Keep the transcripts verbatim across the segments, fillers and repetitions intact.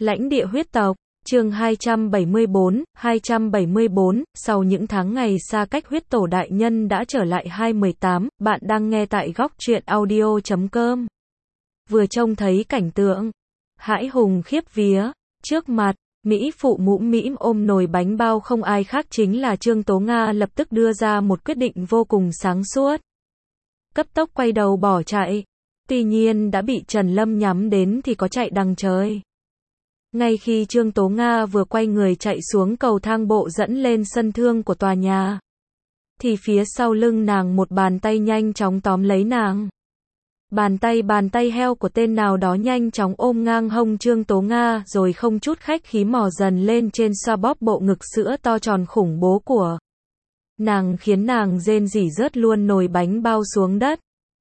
Lãnh địa huyết tộc, chương hai trăm bảy mươi bốn, hai trăm bảy mươi bốn, sau những tháng ngày xa cách huyết tổ đại nhân đã trở lại hai mười tám, bạn đang nghe tại góc truyện audio chấm com. Vừa trông thấy cảnh tượng hãi hùng khiếp vía, trước mặt, Mỹ phụ mũm mĩm ôm nồi bánh bao không ai khác chính là Trương Tố Nga lập tức đưa ra một quyết định vô cùng sáng suốt. Cấp tốc quay đầu bỏ chạy. Tuy nhiên đã bị Trần Lâm nhắm đến thì có chạy đằng trời. Ngay khi Trương Tố Nga vừa quay người chạy xuống cầu thang bộ dẫn lên sân thượng của tòa nhà, thì phía sau lưng nàng một bàn tay nhanh chóng tóm lấy nàng. Bàn tay bàn tay heo của tên nào đó nhanh chóng ôm ngang hông Trương Tố Nga rồi không chút khách khí mò dần lên trên xoa bóp bộ ngực sữa to tròn khủng bố của nàng, khiến nàng rên rỉ rớt luôn nồi bánh bao xuống đất.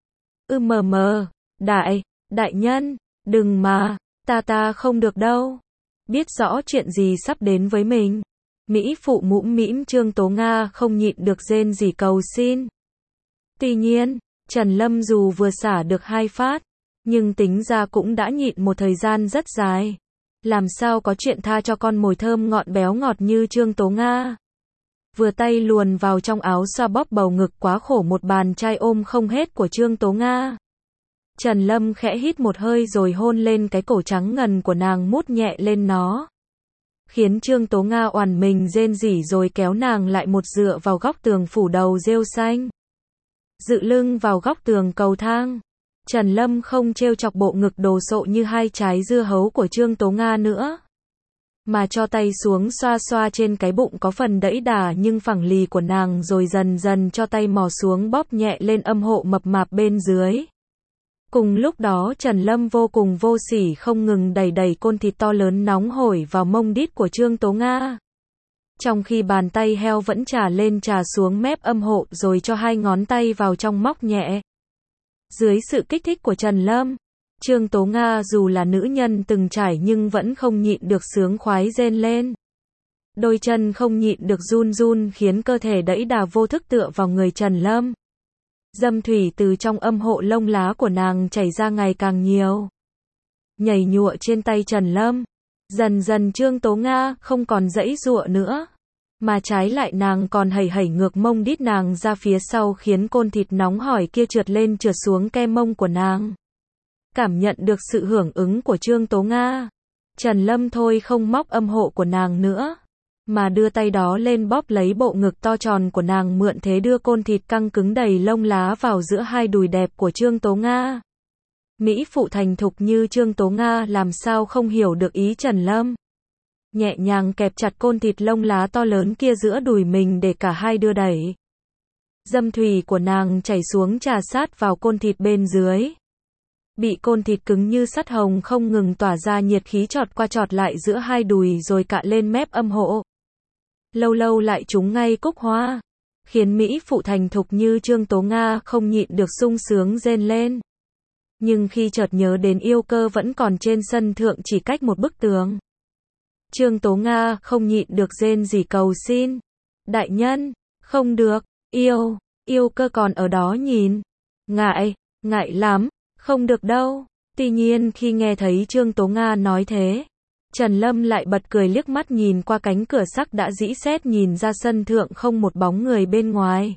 Ư mờ mờ, đại, đại nhân, đừng mà, ta ta không được đâu. Biết rõ chuyện gì sắp đến với mình, Mỹ phụ mũm mĩm Trương Tố Nga không nhịn được rên rỉ cầu xin. Tuy nhiên, Trần Lâm dù vừa xả được hai phát, nhưng tính ra cũng đã nhịn một thời gian rất dài. Làm sao có chuyện tha cho con mồi thơm ngọt béo ngọt như Trương Tố Nga. Vừa tay luồn vào trong áo xoa bóp bầu ngực quá khổ một bàn chai ôm không hết của Trương Tố Nga. Trần Lâm khẽ hít một hơi rồi hôn lên cái cổ trắng ngần của nàng, mút nhẹ lên nó, khiến Trương Tố Nga oằn mình rên rỉ rồi kéo nàng lại một dựa vào góc tường phủ đầu rêu xanh. Dựa lưng vào góc tường cầu thang, Trần Lâm không trêu chọc bộ ngực đồ sộ như hai trái dưa hấu của Trương Tố Nga nữa, mà cho tay xuống xoa xoa trên cái bụng có phần đẫy đà nhưng phẳng lì của nàng, rồi dần dần cho tay mò xuống bóp nhẹ lên âm hộ mập mạp bên dưới. Cùng lúc đó Trần Lâm vô cùng vô sỉ không ngừng đẩy đẩy côn thịt to lớn nóng hổi vào mông đít của Trương Tố Nga, trong khi bàn tay heo vẫn trà lên trà xuống mép âm hộ rồi cho hai ngón tay vào trong móc nhẹ. Dưới sự kích thích của Trần Lâm, Trương Tố Nga dù là nữ nhân từng trải nhưng vẫn không nhịn được sướng khoái rên lên. Đôi chân không nhịn được run run khiến cơ thể đẫy đà vô thức tựa vào người Trần Lâm. Dâm thủy từ trong âm hộ lông lá của nàng chảy ra ngày càng nhiều, nhảy nhụa trên tay Trần Lâm. Dần dần Trương Tố Nga không còn giãy giụa nữa, mà trái lại nàng còn hẩy hẩy ngược mông đít nàng ra phía sau, khiến côn thịt nóng hổi kia trượt lên trượt xuống ke mông của nàng. Cảm nhận được sự hưởng ứng của Trương Tố Nga, Trần Lâm thôi không móc âm hộ của nàng nữa, mà đưa tay đó lên bóp lấy bộ ngực to tròn của nàng, mượn thế đưa côn thịt căng cứng đầy lông lá vào giữa hai đùi đẹp của Trương Tố Nga. Mỹ phụ thành thục như Trương Tố Nga làm sao không hiểu được ý Trần Lâm. Nhẹ nhàng kẹp chặt côn thịt lông lá to lớn kia giữa đùi mình để cả hai đưa đẩy. Dâm thủy của nàng chảy xuống trà sát vào côn thịt bên dưới. Bị côn thịt cứng như sắt hồng không ngừng tỏa ra nhiệt khí chọt qua chọt lại giữa hai đùi rồi cạ lên mép âm hộ. Lâu lâu lại trúng ngay cúc hoa, khiến Mỹ phụ thành thục như Trương Tố Nga không nhịn được sung sướng rên lên. Nhưng khi chợt nhớ đến yêu cơ vẫn còn trên sân thượng chỉ cách một bức tường, Trương Tố Nga không nhịn được rên rỉ cầu xin. Đại nhân, không được, yêu, yêu cơ còn ở đó nhìn. Ngại, ngại lắm, không được đâu. Tuy nhiên khi nghe thấy Trương Tố Nga nói thế, Trần Lâm lại bật cười liếc mắt nhìn qua cánh cửa sắt đã rĩ sét nhìn ra sân thượng không một bóng người bên ngoài.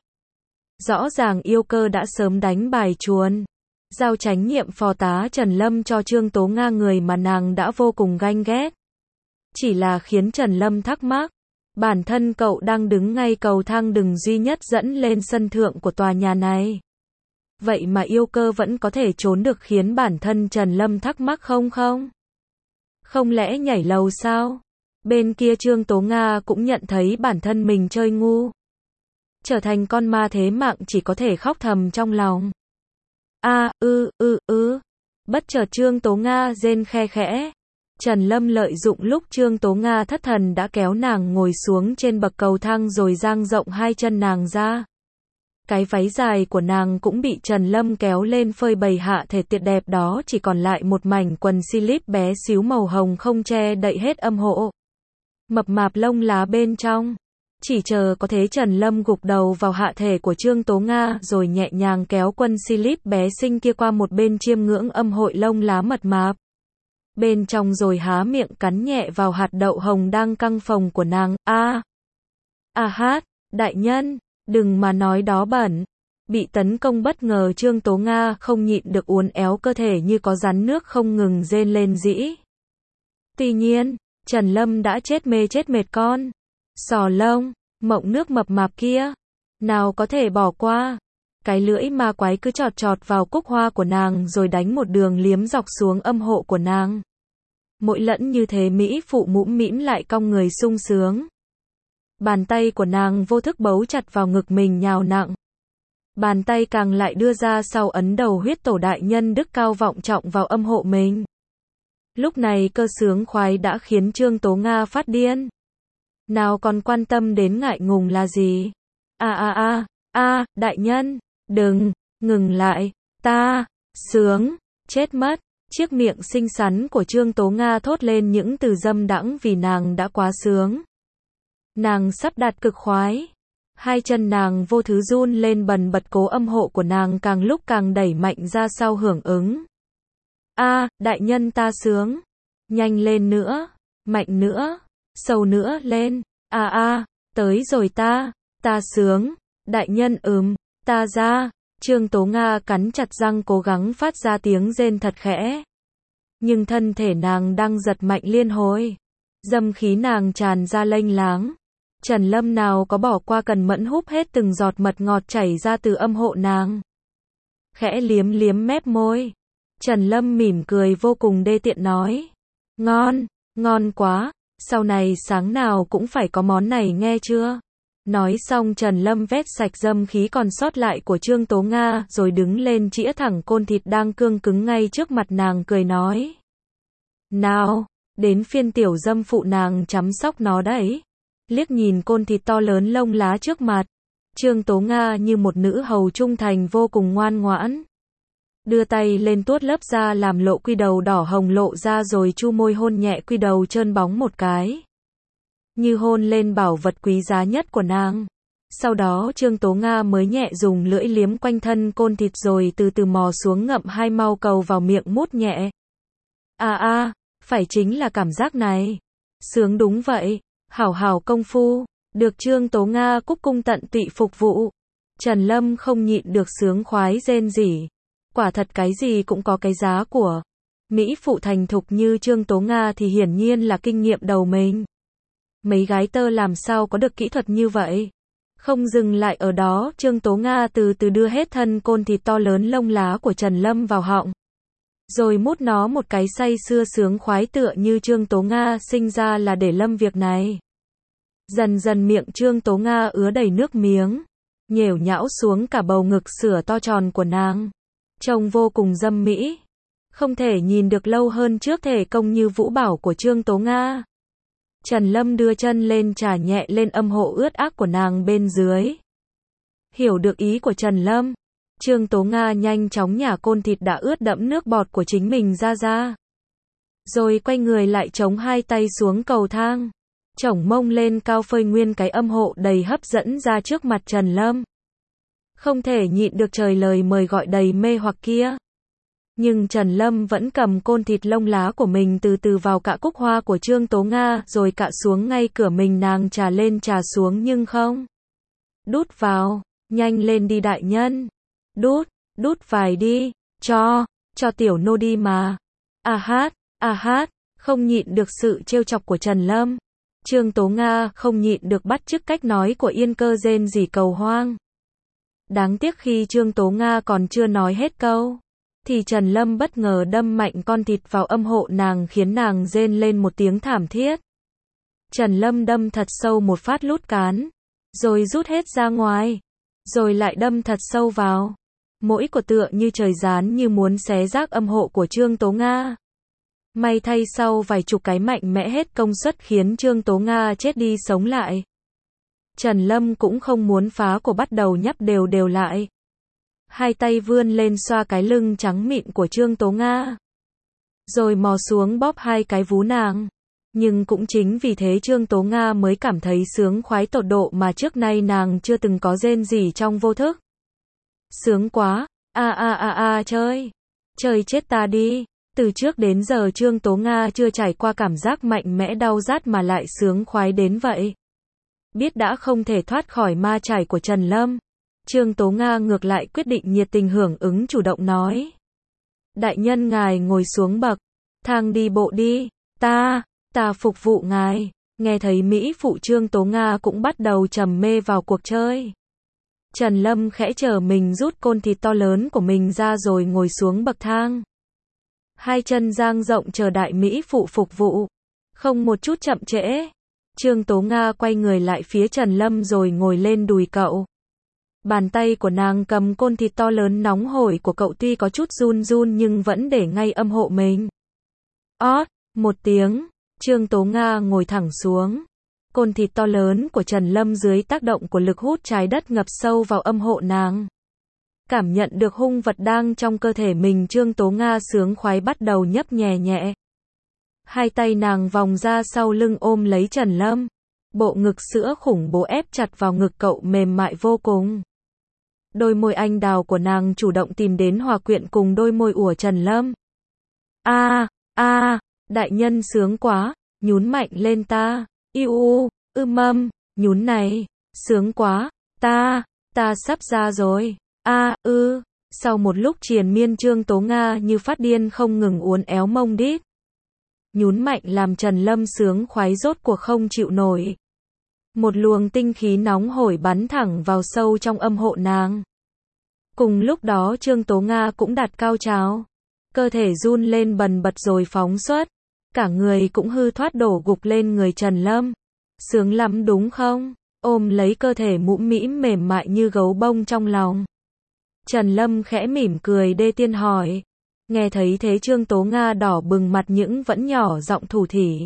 Rõ ràng yêu cơ đã sớm đánh bài chuồn, giao tránh nhiệm phó tá Trần Lâm cho Trương Tố Nga, người mà nàng đã vô cùng ganh ghét. Chỉ là khiến Trần Lâm thắc mắc, bản thân cậu đang đứng ngay cầu thang đường duy nhất dẫn lên sân thượng của tòa nhà này, vậy mà yêu cơ vẫn có thể trốn được, khiến bản thân Trần Lâm thắc mắc không không? Không lẽ nhảy lầu sao? Bên kia Trương Tố Nga cũng nhận thấy bản thân mình chơi ngu, trở thành con ma thế mạng, chỉ có thể khóc thầm trong lòng. A, ư, ư, ư. Bất chợt Trương Tố Nga rên khe khẽ. Trần Lâm lợi dụng lúc Trương Tố Nga thất thần đã kéo nàng ngồi xuống trên bậc cầu thang rồi dang rộng hai chân nàng ra. Cái váy dài của nàng cũng bị Trần Lâm kéo lên phơi bày hạ thể tuyệt đẹp đó, chỉ còn lại một mảnh quần slip bé xíu màu hồng không che đậy hết âm hộ mập mạp lông lá bên trong. Chỉ chờ có thế Trần Lâm gục đầu vào hạ thể của Trương Tố Nga rồi nhẹ nhàng kéo quần slip bé xinh kia qua một bên chiêm ngưỡng âm hội lông lá mật mạp. bên trong rồi há miệng cắn nhẹ vào hạt đậu hồng đang căng phồng của nàng. A, a hát, đại nhân, đừng mà nói đó bẩn. Bị tấn công bất ngờ Trương Tố Nga không nhịn được uốn éo cơ thể như có rắn nước không ngừng rên lên rĩ. Tuy nhiên, Trần Lâm đã chết mê chết mệt con sò lông, mộng nước mập mạp kia. Nào có thể bỏ qua. Cái lưỡi ma quái cứ chọt chọt vào cúc hoa của nàng rồi đánh một đường liếm dọc xuống âm hộ của nàng. Mỗi lẫn như thế mỹ phụ mũm mĩm lại cong người sung sướng. Bàn tay của nàng vô thức bấu chặt vào ngực mình nhào nặng. Bàn tay càng lại đưa ra sau ấn đầu huyết tổ đại nhân đức cao vọng trọng vào âm hộ mình. Lúc này cơ sướng khoái đã khiến Trương Tố Nga phát điên. Nào còn quan tâm đến ngại ngùng là gì? A a a, a, đại nhân, đừng, ngừng lại, ta, sướng, chết mất. Chiếc miệng xinh xắn của Trương Tố Nga thốt lên những từ dâm đãng vì nàng đã quá sướng. Nàng sắp đạt cực khoái. Hai chân nàng vô thứ run lên bần bật cố âm hộ của nàng càng lúc càng đẩy mạnh ra sau hưởng ứng. A, đại nhân ta sướng. Nhanh lên nữa, mạnh nữa, sâu nữa lên. A a, tới rồi ta, ta sướng. Đại nhân ừm, ta ra. Trương Tố Nga cắn chặt răng cố gắng phát ra tiếng rên thật khẽ. Nhưng thân thể nàng đang giật mạnh liên hồi. Dâm khí nàng tràn ra lênh láng. Trần Lâm nào có bỏ qua cần mẫn húp hết từng giọt mật ngọt chảy ra từ âm hộ nàng. Khẽ liếm liếm mép môi. Trần Lâm mỉm cười vô cùng đê tiện nói. Ngon, ngon quá, sau này sáng nào cũng phải có món này nghe chưa? Nói xong Trần Lâm vét sạch dâm khí còn sót lại của Trương Tố Nga rồi đứng lên chĩa thẳng côn thịt đang cương cứng ngay trước mặt nàng cười nói. Nào, đến phiên tiểu dâm phụ nàng chăm sóc nó đấy. Liếc nhìn côn thịt to lớn lông lá trước mặt. Trương Tố Nga như một nữ hầu trung thành vô cùng ngoan ngoãn. Đưa tay lên tuốt lớp da làm lộ quy đầu đỏ hồng lộ ra rồi chu môi hôn nhẹ quy đầu trơn bóng một cái. Như hôn lên bảo vật quý giá nhất của nàng. Sau đó Trương Tố Nga mới nhẹ dùng lưỡi liếm quanh thân côn thịt rồi từ từ mò xuống ngậm hai mau cầu vào miệng mút nhẹ. À a, phải chính là cảm giác này. Sướng đúng vậy. Hảo hảo công phu. Được Trương Tố Nga cúc cung tận tụy phục vụ. Trần Lâm không nhịn được sướng khoái rên rỉ. Quả thật cái gì cũng có cái giá của. Mỹ phụ thành thục như Trương Tố Nga thì hiển nhiên là kinh nghiệm đầu mình. Mấy gái tơ làm sao có được kỹ thuật như vậy? Không dừng lại ở đó, Trương Tố Nga từ từ đưa hết thân côn thịt to lớn lông lá của Trần Lâm vào họng. Rồi mút nó một cái say sưa sướng khoái tựa như Trương Tố Nga sinh ra là để lâm việc này. Dần dần miệng Trương Tố Nga ứa đầy nước miếng. Nhểu nhão xuống cả bầu ngực sữa to tròn của nàng. Trông vô cùng dâm mỹ. Không thể nhìn được lâu hơn trước thể công như vũ bảo của Trương Tố Nga. Trần Lâm đưa chân lên chà nhẹ lên âm hộ ướt ác của nàng bên dưới. Hiểu được ý của Trần Lâm, Trương Tố Nga nhanh chóng nhả côn thịt đã ướt đẫm nước bọt của chính mình ra ra. Rồi quay người lại chống hai tay xuống cầu thang. Chổng mông lên cao phơi nguyên cái âm hộ đầy hấp dẫn ra trước mặt Trần Lâm. Không thể nhịn được trời lời mời gọi đầy mê hoặc kia. Nhưng Trần Lâm vẫn cầm côn thịt lông lá của mình từ từ vào cạ cúc hoa của Trương Tố Nga rồi cạ xuống ngay cửa mình nàng trà lên trà xuống nhưng không. Đút vào, nhanh lên đi đại nhân. Đút, đút vài đi, cho, cho tiểu nô đi mà. À hát, à hát, không nhịn được sự trêu chọc của Trần Lâm. Trương Tố Nga không nhịn được bắt chước cách nói của Yên Cơ rên rỉ cầu hoang. Đáng tiếc khi Trương Tố Nga còn chưa nói hết câu. Thì Trần Lâm bất ngờ đâm mạnh con thịt vào âm hộ nàng khiến nàng rên lên một tiếng thảm thiết. Trần Lâm đâm thật sâu một phát lút cán. Rồi rút hết ra ngoài. Rồi lại đâm thật sâu vào. Mỗi của tựa như trời gián như muốn xé rác âm hộ của Trương Tố Nga. May thay sau vài chục cái mạnh mẽ hết công suất khiến Trương Tố Nga chết đi sống lại. Trần Lâm cũng không muốn phá của bắt đầu nhắp đều đều lại. Hai tay vươn lên xoa cái lưng trắng mịn của Trương Tố Nga. Rồi mò xuống bóp hai cái vú nàng. Nhưng cũng chính vì thế Trương Tố Nga mới cảm thấy sướng khoái tột độ mà trước nay nàng chưa từng có rên gì trong vô thức. Sướng quá, a a a a chơi. Chơi chết ta đi. Từ trước đến giờ Trương Tố Nga chưa trải qua cảm giác mạnh mẽ đau rát mà lại sướng khoái đến vậy. Biết đã không thể thoát khỏi ma chải của Trần Lâm, Trương Tố Nga ngược lại quyết định nhiệt tình hưởng ứng chủ động nói. Đại nhân ngài ngồi xuống bậc thang đi bộ đi, ta, ta phục vụ ngài. Nghe thấy Mỹ phụ Trương Tố Nga cũng bắt đầu trầm mê vào cuộc chơi. Trần Lâm khẽ chờ mình rút côn thịt to lớn của mình ra rồi ngồi xuống bậc thang. Hai chân dang rộng chờ đại Mỹ phụ phục vụ. Không một chút chậm trễ. Trương Tố Nga quay người lại phía Trần Lâm rồi ngồi lên đùi cậu. Bàn tay của nàng cầm côn thịt to lớn nóng hổi của cậu tuy có chút run run nhưng vẫn để ngay âm hộ mình. Ót, một tiếng, Trương Tố Nga ngồi thẳng xuống. Côn thịt to lớn của Trần Lâm dưới tác động của lực hút trái đất ngập sâu vào âm hộ nàng. Cảm nhận được hung vật đang trong cơ thể mình, Trương Tố Nga sướng khoái bắt đầu nhấp nhẹ nhẹ. Hai tay nàng vòng ra sau lưng ôm lấy Trần Lâm. Bộ ngực sữa khủng bố ép chặt vào ngực cậu mềm mại vô cùng. Đôi môi anh đào của nàng chủ động tìm đến hòa quyện cùng đôi môi của Trần Lâm. A, a, đại nhân sướng quá, nhún mạnh lên ta. Iu u, ư mâm, nhún này, sướng quá, ta, ta sắp ra rồi. A, ư, sau một lúc triền miên Trương Tố Nga như phát điên không ngừng uốn éo mông đít. Nhún mạnh làm Trần Lâm sướng khoái rốt cuộc không chịu nổi. Một luồng tinh khí nóng hổi bắn thẳng vào sâu trong âm hộ nàng. Cùng lúc đó Trương Tố Nga cũng đạt cao trào. Cơ thể run lên bần bật rồi phóng xuất. Cả người cũng hư thoát đổ gục lên người Trần Lâm. Sướng lắm đúng không? Ôm lấy cơ thể mũm mĩm mềm mại như gấu bông trong lòng. Trần Lâm khẽ mỉm cười đê tiên hỏi. Nghe thấy thế Trương Tố Nga đỏ bừng mặt những vẫn nhỏ giọng thủ thỉ.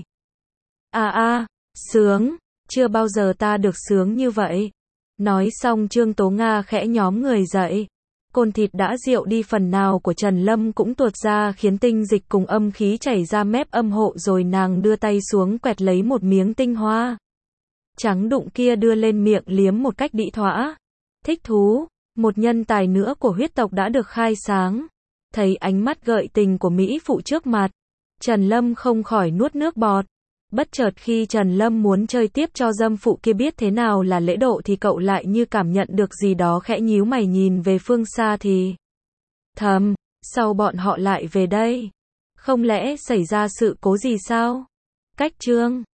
À a, sướng, chưa bao giờ ta được sướng như vậy. Nói xong Trương Tố Nga khẽ nhóm người dậy. Côn thịt đã rượu đi phần nào của Trần Lâm cũng tuột ra khiến tinh dịch cùng âm khí chảy ra mép âm hộ rồi nàng đưa tay xuống quẹt lấy một miếng tinh hoa. Trắng đụng kia đưa lên miệng liếm một cách đĩ thỏa. Thích thú, một nhân tài nữa của huyết tộc đã được khai sáng. Thấy ánh mắt gợi tình của Mỹ phụ trước mặt, Trần Lâm không khỏi nuốt nước bọt. Bất chợt khi Trần Lâm muốn chơi tiếp cho dâm phụ kia biết thế nào là lễ độ thì cậu lại như cảm nhận được gì đó khẽ nhíu mày nhìn về phương xa thì thầm, sao bọn họ lại về đây? Không lẽ xảy ra sự cố gì sao? Cách chương